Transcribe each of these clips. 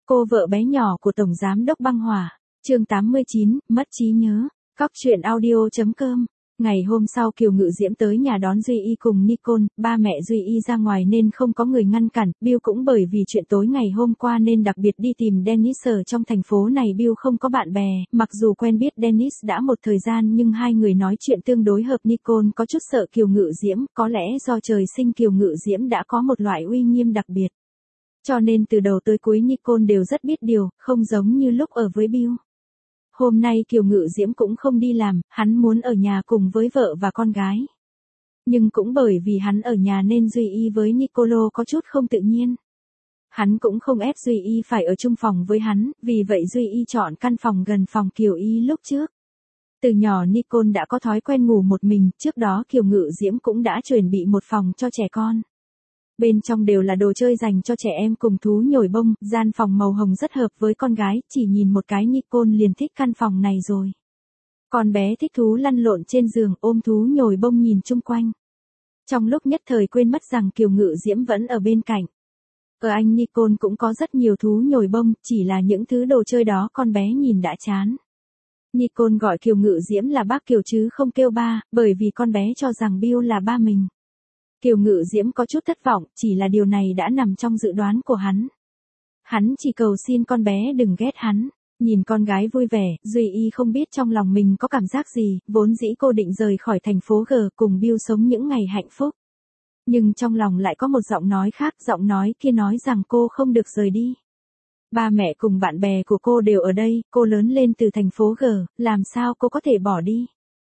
Cô vợ bé nhỏ của Tổng Giám đốc Băng Hỏa, chương 89, mất trí nhớ, Cóc truyện audio.com. Ngày hôm sau Kiều Ngự Diễm tới nhà đón Duy Y cùng Nicole, ba mẹ Duy Y ra ngoài nên không có người ngăn cản, Bill cũng bởi vì chuyện tối ngày hôm qua nên đặc biệt đi tìm Dennis ở trong thành phố này. Bill không có bạn bè, mặc dù quen biết Dennis đã một thời gian nhưng hai người nói chuyện tương đối hợp. Nicole có chút sợ Kiều Ngự Diễm, có lẽ do trời sinh Kiều Ngự Diễm đã có một loại uy nghiêm đặc biệt. Cho nên từ đầu tới cuối Nicole đều rất biết điều, không giống như lúc ở với Bill. Hôm nay Kiều Ngự Diễm cũng không đi làm, hắn muốn ở nhà cùng với vợ và con gái. Nhưng cũng bởi vì hắn ở nhà nên Duy Y với Nicolo có chút không tự nhiên. Hắn cũng không ép Duy Y phải ở chung phòng với hắn, vì vậy Duy Y chọn căn phòng gần phòng Kiều Y lúc trước. Từ nhỏ Nicole đã có thói quen ngủ một mình, trước đó Kiều Ngự Diễm cũng đã chuẩn bị một phòng cho trẻ con. Bên trong đều là đồ chơi dành cho trẻ em cùng thú nhồi bông, gian phòng màu hồng rất hợp với con gái, chỉ nhìn một cái Nicole liền thích căn phòng này rồi. Con bé thích thú lăn lộn trên giường ôm thú nhồi bông nhìn chung quanh. Trong lúc nhất thời quên mất rằng Kiều Ngự Diễm vẫn ở bên cạnh. Ở anh Nicole cũng có rất nhiều thú nhồi bông, chỉ là những thứ đồ chơi đó con bé nhìn đã chán. Nicole gọi Kiều Ngự Diễm là bác Kiều chứ không kêu ba, bởi vì con bé cho rằng Bill là ba mình. Kiều Ngự Diễm có chút thất vọng, chỉ là điều này đã nằm trong dự đoán của hắn. Hắn chỉ cầu xin con bé đừng ghét hắn. Nhìn con gái vui vẻ, Duy Y không biết trong lòng mình có cảm giác gì, vốn dĩ cô định rời khỏi thành phố G cùng Bill sống những ngày hạnh phúc. Nhưng trong lòng lại có một giọng nói khác, giọng nói kia nói rằng cô không được rời đi. Ba mẹ cùng bạn bè của cô đều ở đây, cô lớn lên từ thành phố G, làm sao cô có thể bỏ đi.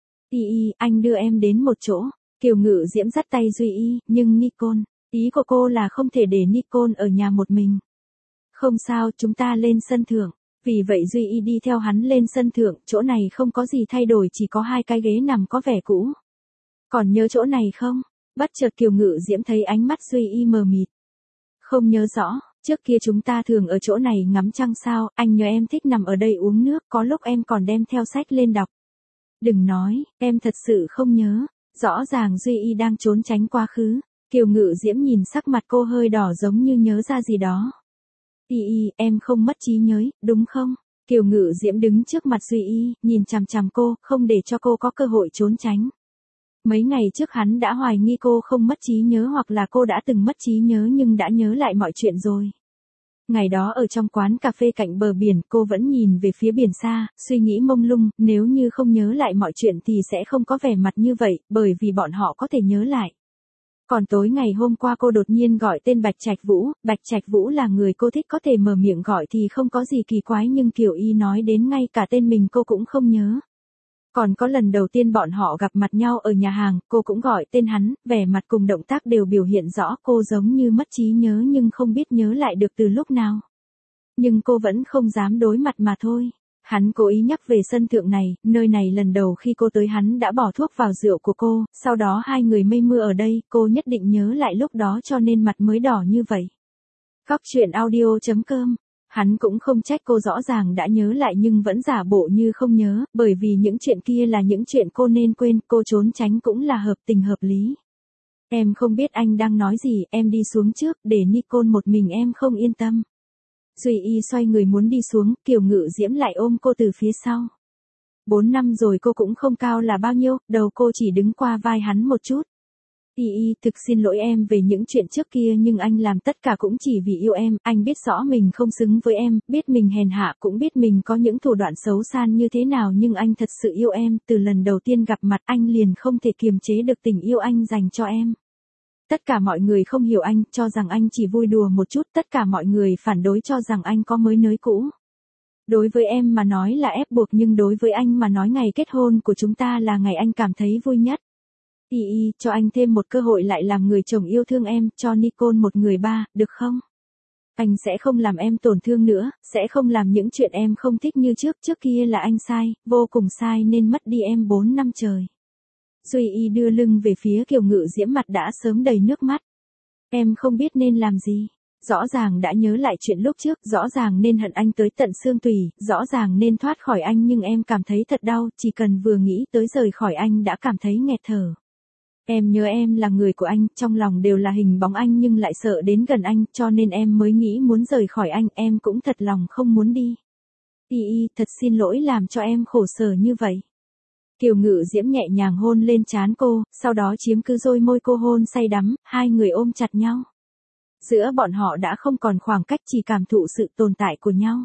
Y, anh đưa em đến một chỗ. Kiều Ngự Diễm dắt tay Duy Y, nhưng Nicole, ý của cô là không thể để Nicole ở nhà một mình. Không sao, chúng ta lên sân thượng. Vì vậy Duy Y đi theo hắn lên sân thượng, chỗ này không có gì thay đổi, chỉ có hai cái ghế nằm có vẻ cũ. Còn nhớ chỗ này không? Bất chợt Kiều Ngự Diễm thấy ánh mắt Duy Y mờ mịt. Không nhớ rõ, trước kia chúng ta thường ở chỗ này ngắm trăng sao, anh nhớ em thích nằm ở đây uống nước, có lúc em còn đem theo sách lên đọc. Đừng nói, em thật sự không nhớ. Rõ ràng Duy Y đang trốn tránh quá khứ. Kiều Ngự Diễm nhìn sắc mặt cô hơi đỏ giống như nhớ ra gì đó. Y, em không mất trí nhớ, đúng không? Kiều Ngự Diễm đứng trước mặt Duy Y, nhìn chằm chằm cô, không để cho cô có cơ hội trốn tránh. Mấy ngày trước hắn đã hoài nghi cô không mất trí nhớ hoặc là cô đã từng mất trí nhớ nhưng đã nhớ lại mọi chuyện rồi. Ngày đó ở trong quán cà phê cạnh bờ biển, cô vẫn nhìn về phía biển xa, suy nghĩ mông lung, nếu như không nhớ lại mọi chuyện thì sẽ không có vẻ mặt như vậy, bởi vì bọn họ có thể nhớ lại. Còn tối ngày hôm qua cô đột nhiên gọi tên Bạch Trạch Vũ là người cô thích, có thể mở miệng gọi thì không có gì kỳ quái, nhưng Kiều Y nói đến ngay cả tên mình cô cũng không nhớ. Còn có lần đầu tiên bọn họ gặp mặt nhau ở nhà hàng, cô cũng gọi tên hắn, vẻ mặt cùng động tác đều biểu hiện rõ cô giống như mất trí nhớ nhưng không biết nhớ lại được từ lúc nào. Nhưng cô vẫn không dám đối mặt mà thôi. Hắn cố ý nhắc về sân thượng này, nơi này lần đầu khi cô tới hắn đã bỏ thuốc vào rượu của cô, sau đó hai người mây mưa ở đây, cô nhất định nhớ lại lúc đó cho nên mặt mới đỏ như vậy. Cóc truyện audio.com. Hắn cũng không trách cô, rõ ràng đã nhớ lại nhưng vẫn giả bộ như không nhớ, bởi vì những chuyện kia là những chuyện cô nên quên, cô trốn tránh cũng là hợp tình hợp lý. Em không biết anh đang nói gì, em đi xuống trước, để Nicole một mình em không yên tâm. Duy Y xoay người muốn đi xuống, Kiều Ngự Diễm lại ôm cô từ phía sau. 4 năm rồi cô cũng không cao là bao nhiêu, đầu cô chỉ đứng qua vai hắn một chút. Y, thực xin lỗi em về những chuyện trước kia nhưng anh làm tất cả cũng chỉ vì yêu em, anh biết rõ mình không xứng với em, biết mình hèn hạ, cũng biết mình có những thủ đoạn xấu xa như thế nào nhưng anh thật sự yêu em, từ lần đầu tiên gặp mặt anh liền không thể kiềm chế được tình yêu anh dành cho em. Tất cả mọi người không hiểu anh, cho rằng anh chỉ vui đùa một chút, tất cả mọi người phản đối cho rằng anh có mới nới cũ. Đối với em mà nói là ép buộc nhưng đối với anh mà nói ngày kết hôn của chúng ta là ngày anh cảm thấy vui nhất. Y, cho anh thêm một cơ hội lại làm người chồng yêu thương em, cho Nicole một người ba, được không? Anh sẽ không làm em tổn thương nữa, sẽ không làm những chuyện em không thích như trước kia là anh sai, vô cùng sai nên mất đi em 4 năm trời. Duy Y đưa lưng về phía Kiều Ngự Diễm, mặt đã sớm đầy nước mắt. Em không biết nên làm gì. Rõ ràng đã nhớ lại chuyện lúc trước, rõ ràng nên hận anh tới tận xương tủy, rõ ràng nên thoát khỏi anh nhưng em cảm thấy thật đau, chỉ cần vừa nghĩ tới rời khỏi anh đã cảm thấy nghẹt thở. Em nhớ em là người của anh, trong lòng đều là hình bóng anh nhưng lại sợ đến gần anh, cho nên em mới nghĩ muốn rời khỏi anh, em cũng thật lòng không muốn đi. Thật xin lỗi làm cho em khổ sở như vậy. Kiều Ngự Diễm nhẹ nhàng hôn lên trán cô, sau đó chiếm cứ đôi môi cô hôn say đắm, hai người ôm chặt nhau. Giữa bọn họ đã không còn khoảng cách, chỉ cảm thụ sự tồn tại của nhau.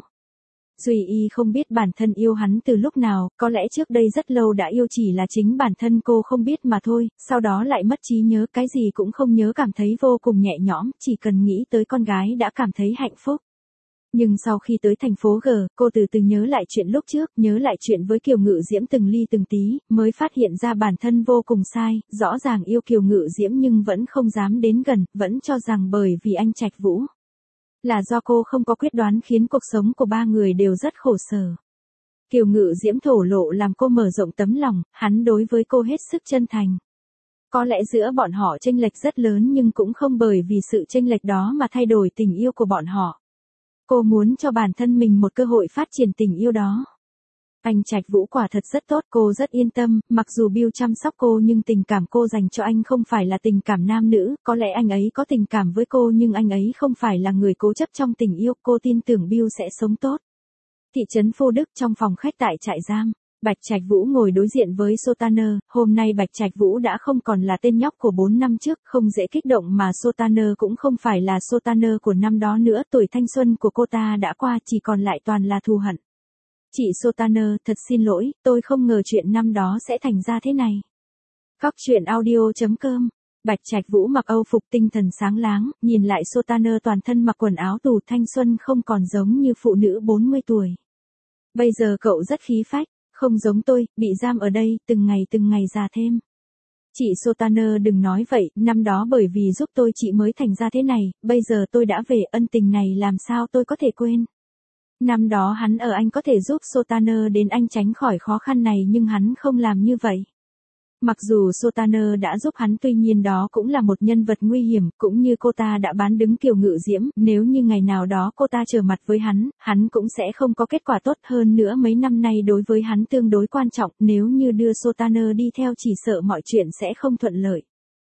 Duy Y không biết bản thân yêu hắn từ lúc nào, có lẽ trước đây rất lâu đã yêu, chỉ là chính bản thân cô không biết mà thôi, sau đó lại mất trí nhớ, cái gì cũng không nhớ, cảm thấy vô cùng nhẹ nhõm, chỉ cần nghĩ tới con gái đã cảm thấy hạnh phúc. Nhưng sau khi tới thành phố G, cô từ từ nhớ lại chuyện lúc trước, nhớ lại chuyện với Kiều Ngự Diễm từng ly từng tí, mới phát hiện ra bản thân vô cùng sai, rõ ràng yêu Kiều Ngự Diễm nhưng vẫn không dám đến gần, vẫn cho rằng bởi vì anh Trạch Vũ. Là do cô không có quyết đoán khiến cuộc sống của ba người đều rất khổ sở. Kiều Ngự Diễm thổ lộ làm cô mở rộng tấm lòng, hắn đối với cô hết sức chân thành. Có lẽ giữa bọn họ chênh lệch rất lớn nhưng cũng không bởi vì sự chênh lệch đó mà thay đổi tình yêu của bọn họ. Cô muốn cho bản thân mình một cơ hội phát triển tình yêu đó. Anh Trạch Vũ quả thật rất tốt, cô rất yên tâm, mặc dù Bill chăm sóc cô nhưng tình cảm cô dành cho anh không phải là tình cảm nam nữ, có lẽ anh ấy có tình cảm với cô nhưng anh ấy không phải là người cố chấp trong tình yêu, cô tin tưởng Bill sẽ sống tốt. Thị trấn Phô Đức, trong phòng khách tại trại giam, Bạch Trạch Vũ ngồi đối diện với Sotaner, hôm nay Bạch Trạch Vũ đã không còn là tên nhóc của 4 năm trước, không dễ kích động mà Sotaner cũng không phải là Sotaner của năm đó nữa, tuổi thanh xuân của cô ta đã qua, chỉ còn lại toàn là thù hận. Chị Sotaner, thật xin lỗi, tôi không ngờ chuyện năm đó sẽ thành ra thế này. Góc truyện audio.com. Bạch Trạch Vũ mặc âu phục tinh thần sáng láng, nhìn lại Sotaner toàn thân mặc quần áo tù, thanh xuân không còn giống như phụ nữ 40 tuổi. Bây giờ cậu rất khí phách, không giống tôi, bị giam ở đây, từng ngày già thêm. Chị Sotaner đừng nói vậy, năm đó bởi vì giúp tôi chị mới thành ra thế này, bây giờ tôi đã về, ân tình này làm sao tôi có thể quên. Năm đó hắn ở Anh có thể giúp Sotaner đến Anh tránh khỏi khó khăn này nhưng hắn không làm như vậy. Mặc dù Sotaner đã giúp hắn tuy nhiên đó cũng là một nhân vật nguy hiểm, cũng như cô ta đã bán đứng Kiều Ngự Diễm, nếu như ngày nào đó cô ta trở mặt với hắn cũng sẽ không có kết quả tốt, hơn nữa mấy năm nay đối với hắn tương đối quan trọng, nếu như đưa Sotaner đi theo chỉ sợ mọi chuyện sẽ không thuận lợi.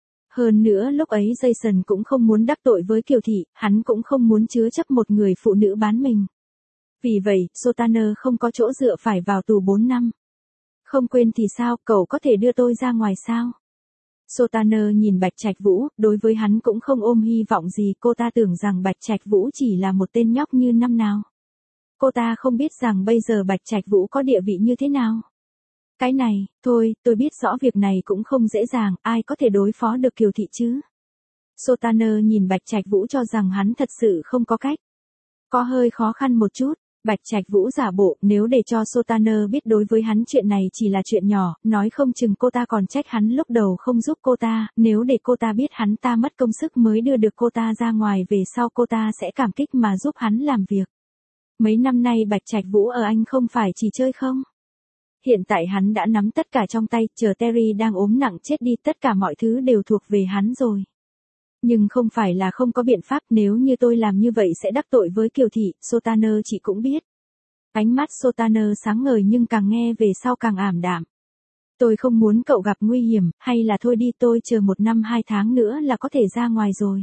Hơn nữa lúc ấy Jason cũng không muốn đắc tội với Kiều Thị, hắn cũng không muốn chứa chấp một người phụ nữ bán mình. Vì vậy, Sotaner không có chỗ dựa phải vào tù 4 năm. Không quên thì sao, cậu có thể đưa tôi ra ngoài sao? Sotaner nhìn Bạch Trạch Vũ, đối với hắn cũng không ôm hy vọng gì, cô ta tưởng rằng Bạch Trạch Vũ chỉ là một tên nhóc như năm nào. Cô ta không biết rằng bây giờ Bạch Trạch Vũ có địa vị như thế nào. Cái này, thôi, tôi biết rõ việc này cũng không dễ dàng, ai có thể đối phó được Kiều Thị chứ? Sotaner nhìn Bạch Trạch Vũ cho rằng hắn thật sự không có cách. Có hơi khó khăn một chút. Bạch Trạch Vũ giả bộ, nếu để cho Sotaner biết đối với hắn chuyện này chỉ là chuyện nhỏ, nói không chừng cô ta còn trách hắn lúc đầu không giúp cô ta, nếu để cô ta biết hắn ta mất công sức mới đưa được cô ta ra ngoài, về sau cô ta sẽ cảm kích mà giúp hắn làm việc. Mấy năm nay Bạch Trạch Vũ ở Anh không phải chỉ chơi không? Hiện tại hắn đã nắm tất cả trong tay, chờ Terry đang ốm nặng chết đi, tất cả mọi thứ đều thuộc về hắn rồi. Nhưng không phải là không có biện pháp, nếu như tôi làm như vậy sẽ đắc tội với Kiều Thị, Sotaner chị cũng biết. Ánh mắt Sotaner sáng ngời nhưng càng nghe về sau càng ảm đạm. Tôi không muốn cậu gặp nguy hiểm, hay là thôi đi, tôi chờ 1 năm 2 tháng nữa là có thể ra ngoài rồi.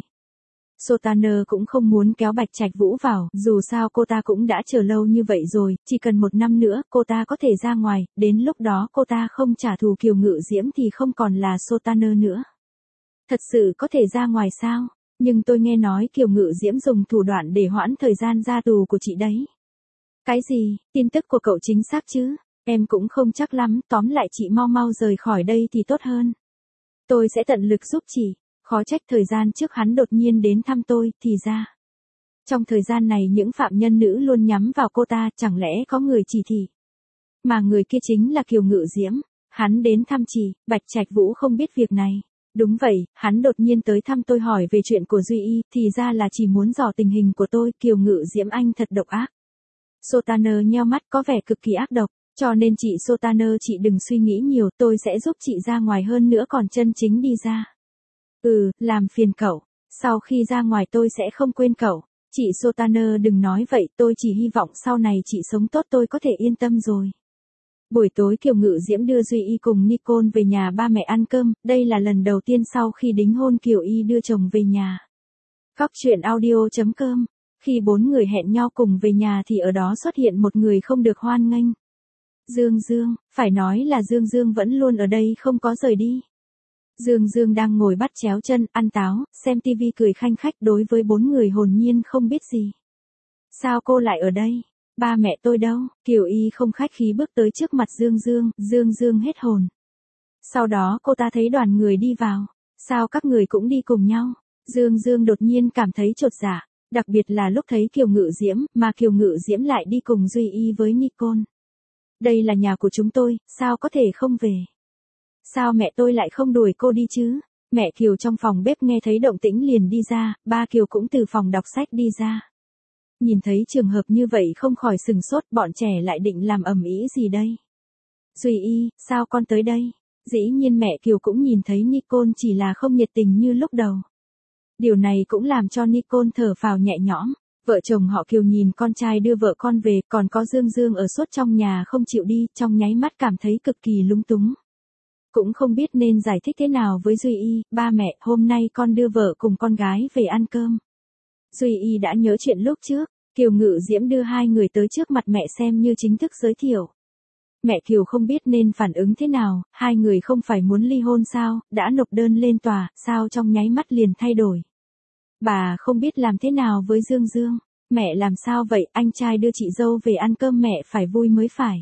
Sotaner cũng không muốn kéo Bạch Trạch Vũ vào, dù sao cô ta cũng đã chờ lâu như vậy rồi, chỉ cần 1 năm nữa cô ta có thể ra ngoài, đến lúc đó cô ta không trả thù Kiều Ngự Diễm thì không còn là Sotaner nữa. Thật sự có thể ra ngoài sao? Nhưng tôi nghe nói Kiều Ngự Diễm dùng thủ đoạn để hoãn thời gian ra tù của chị đấy. Cái gì? Tin tức của cậu chính xác chứ? Em cũng không chắc lắm, tóm lại chị mau mau rời khỏi đây thì tốt hơn. Tôi sẽ tận lực giúp chị. Khó trách thời gian trước hắn đột nhiên đến thăm tôi, thì ra. Trong thời gian này những phạm nhân nữ luôn nhắm vào cô ta, chẳng lẽ có người chỉ thị. Mà người kia chính là Kiều Ngự Diễm. Hắn đến thăm chị, Bạch Trạch Vũ không biết việc này. Đúng vậy, hắn đột nhiên tới thăm tôi hỏi về chuyện của Duy Y, thì ra là chỉ muốn dò tình hình của tôi, Kiều Ngự Diễm anh thật độc ác. Sotaner nheo mắt có vẻ cực kỳ ác độc, cho nên chị Sotaner chị đừng suy nghĩ nhiều, tôi sẽ giúp chị ra ngoài, hơn nữa còn chân chính đi ra. Làm phiền cậu, sau khi ra ngoài tôi sẽ không quên cậu. Chị Sotaner đừng nói vậy, tôi chỉ hy vọng sau này chị sống tốt tôi có thể yên tâm rồi. Buổi tối Kiều Ngự Diễm đưa Duy Y cùng Nicole về nhà ba mẹ ăn cơm, đây là lần đầu tiên sau khi đính hôn Kiều Y đưa chồng về nhà. Góc truyện audio.com. Khi bốn người hẹn nhau cùng về nhà thì ở đó xuất hiện một người không được hoan nghênh. Dương Dương, phải nói là Dương Dương vẫn luôn ở đây không có rời đi. Dương Dương đang ngồi bắt chéo chân, ăn táo, xem tivi cười khanh khách đối với bốn người hồn nhiên không biết gì. Sao cô lại ở đây? Ba mẹ tôi đâu? Kiều Y không khách khí bước tới trước mặt Dương Dương, Dương Dương hết hồn. Sau đó cô ta thấy đoàn người đi vào. Sao các người cũng đi cùng nhau? Dương Dương đột nhiên cảm thấy chột dạ, đặc biệt là lúc thấy Kiều Ngự Diễm, mà Kiều Ngự Diễm lại đi cùng Duy Y với Nicole. Đây là nhà của chúng tôi, sao có thể không về? Sao mẹ tôi lại không đuổi cô đi chứ? Mẹ Kiều trong phòng bếp nghe thấy động tĩnh liền đi ra, ba Kiều cũng từ phòng đọc sách đi ra. Nhìn thấy trường hợp như vậy không khỏi sừng sốt, bọn trẻ lại định làm ầm ĩ gì đây? Duy Y, sao con tới đây? Dĩ nhiên mẹ Kiều cũng nhìn thấy Nicole chỉ là không nhiệt tình như lúc đầu. Điều này cũng làm cho Nicole thở phào nhẹ nhõm. Vợ chồng họ Kiều nhìn con trai đưa vợ con về, còn có Dương Dương ở suốt trong nhà không chịu đi, trong nháy mắt cảm thấy cực kỳ lúng túng. Cũng không biết nên giải thích thế nào với Duy Y, ba mẹ, hôm nay con đưa vợ cùng con gái về ăn cơm. Duy Y đã nhớ chuyện lúc trước, Kiều Ngự Diễm đưa hai người tới trước mặt mẹ xem như chính thức giới thiệu. Mẹ Kiều không biết nên phản ứng thế nào, hai người không phải muốn ly hôn sao, đã nộp đơn lên tòa, sao trong nháy mắt liền thay đổi. Bà không biết làm thế nào với Dương Dương. Mẹ làm sao vậy, anh trai đưa chị dâu về ăn cơm mẹ phải vui mới phải.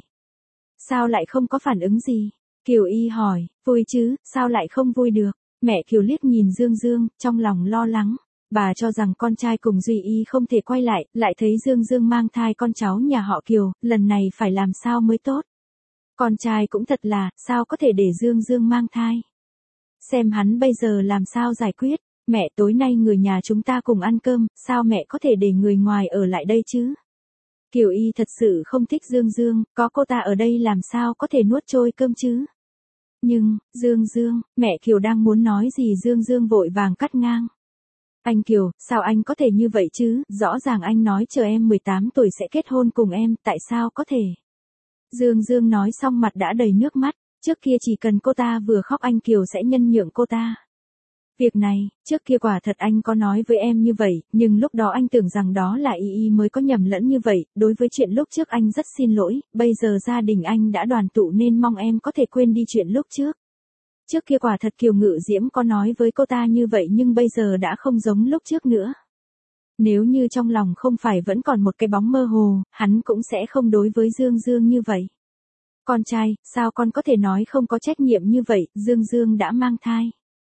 Sao lại không có phản ứng gì? Kiều Y hỏi, vui chứ, sao lại không vui được? Mẹ Kiều liếc nhìn Dương Dương, trong lòng lo lắng. Bà cho rằng con trai cùng Duy Y không thể quay lại thấy Dương Dương mang thai con cháu nhà họ Kiều, lần này phải làm sao mới tốt? Con trai cũng thật là, sao có thể để Dương Dương mang thai? Xem hắn bây giờ làm sao giải quyết? Mẹ, tối nay người nhà chúng ta cùng ăn cơm, sao mẹ có thể để người ngoài ở lại đây chứ? Kiều Y thật sự không thích Dương Dương, có cô ta ở đây làm sao có thể nuốt trôi cơm chứ? Nhưng, Dương Dương, mẹ Kiều đang muốn nói gì Dương Dương vội vàng cắt ngang. Anh Kiều, sao anh có thể như vậy chứ, rõ ràng anh nói chờ em 18 tuổi sẽ kết hôn cùng em, tại sao có thể? Dương Dương nói xong mặt đã đầy nước mắt, trước kia chỉ cần cô ta vừa khóc anh Kiều sẽ nhân nhượng cô ta. Việc này, trước kia quả thật anh có nói với em như vậy, nhưng lúc đó anh tưởng rằng đó là Y mới có nhầm lẫn như vậy, đối với chuyện lúc trước anh rất xin lỗi, bây giờ gia đình anh đã đoàn tụ nên mong em có thể quên đi chuyện lúc trước. Trước kia quả thật Kiều Ngự Diễm có nói với cô ta như vậy nhưng bây giờ đã không giống lúc trước nữa. Nếu như trong lòng không phải vẫn còn một cái bóng mơ hồ, hắn cũng sẽ không đối với Dương Dương như vậy. Con trai, sao con có thể nói không có trách nhiệm như vậy, Dương Dương đã mang thai.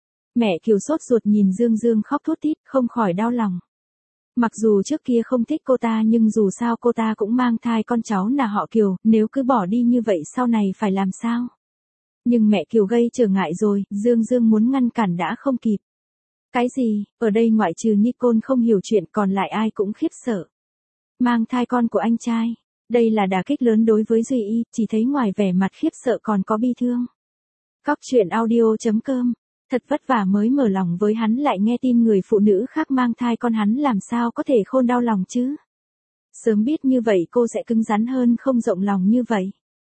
Mẹ Kiều sốt ruột nhìn Dương Dương khóc thút thít, không khỏi đau lòng. Mặc dù trước kia không thích cô ta nhưng dù sao cô ta cũng mang thai con cháu là họ Kiều, nếu cứ bỏ đi như vậy sau này phải làm sao? Nhưng mẹ Kiều gây trở ngại rồi, Dương Dương muốn ngăn cản đã không kịp. Cái gì, ở đây ngoại trừ Nicole không hiểu chuyện còn lại ai cũng khiếp sợ. Mang thai con của anh trai, đây là đả kích lớn đối với Duy Y, chỉ thấy ngoài vẻ mặt khiếp sợ còn có bi thương. Góc truyện audio.com. Thật vất vả mới mở lòng với hắn lại nghe tin người phụ nữ khác mang thai con hắn làm sao có thể khôn đau lòng chứ. Sớm biết như vậy cô sẽ cứng rắn hơn không rộng lòng như vậy.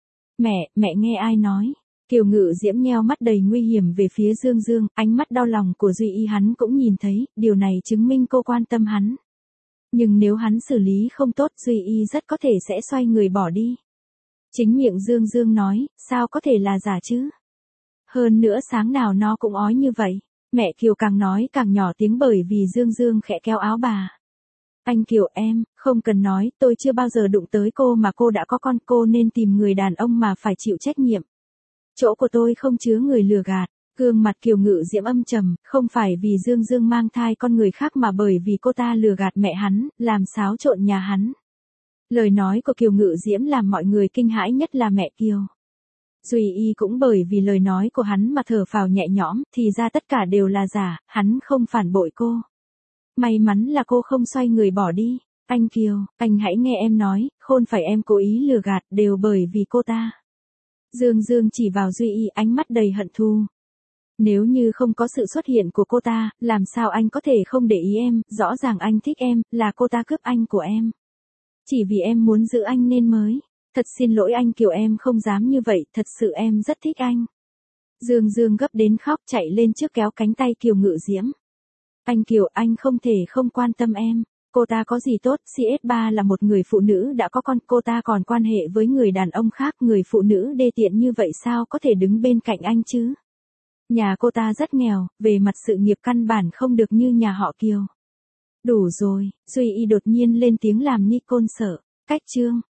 Mẹ nghe ai nói. Kiều Ngự Diễm nheo mắt đầy nguy hiểm về phía Dương Dương, ánh mắt đau lòng của Duy Y hắn cũng nhìn thấy, điều này chứng minh cô quan tâm hắn. Nhưng nếu hắn xử lý không tốt Duy Y rất có thể sẽ xoay người bỏ đi. Chính miệng Dương Dương nói, sao có thể là giả chứ? Hơn nữa sáng nào nó cũng ói như vậy. Mẹ Kiều càng nói càng nhỏ tiếng bởi vì Dương Dương khẽ kéo áo bà. Anh Kiều em, không cần nói, tôi chưa bao giờ đụng tới cô mà cô đã có con, cô nên tìm người đàn ông mà phải chịu trách nhiệm. Chỗ của tôi không chứa người lừa gạt. Gương mặt Kiều Ngự Diễm âm trầm, không phải vì Dương Dương mang thai con người khác mà bởi vì cô ta lừa gạt mẹ hắn, làm xáo trộn nhà hắn. Lời nói của Kiều Ngự Diễm làm mọi người kinh hãi nhất là mẹ Kiều. Duy Y cũng bởi vì lời nói của hắn mà thở phào nhẹ nhõm, thì ra tất cả đều là giả, hắn không phản bội cô. May mắn là cô không xoay người bỏ đi. Anh Kiều, anh hãy nghe em nói, không phải em cố ý lừa gạt, đều bởi vì cô ta. Dương Dương chỉ vào Duy Y ánh mắt đầy hận thù. Nếu như không có sự xuất hiện của cô ta, làm sao anh có thể không để ý em, rõ ràng anh thích em, là cô ta cướp anh của em. Chỉ vì em muốn giữ anh nên mới. Thật xin lỗi anh Kiều, em không dám như vậy, thật sự em rất thích anh. Dương Dương gấp đến khóc, chạy lên trước kéo cánh tay Kiều Ngự Diễm. Anh Kiều, anh không thể không quan tâm em. Cô ta có gì tốt, CS3 là một người phụ nữ đã có con, cô ta còn quan hệ với người đàn ông khác, người phụ nữ đê tiện như vậy sao có thể đứng bên cạnh anh chứ? Nhà cô ta rất nghèo, về mặt sự nghiệp căn bản không được như nhà họ Kiều. Đủ rồi, Duy Y đột nhiên lên tiếng làm Nicole sợ. Cách chương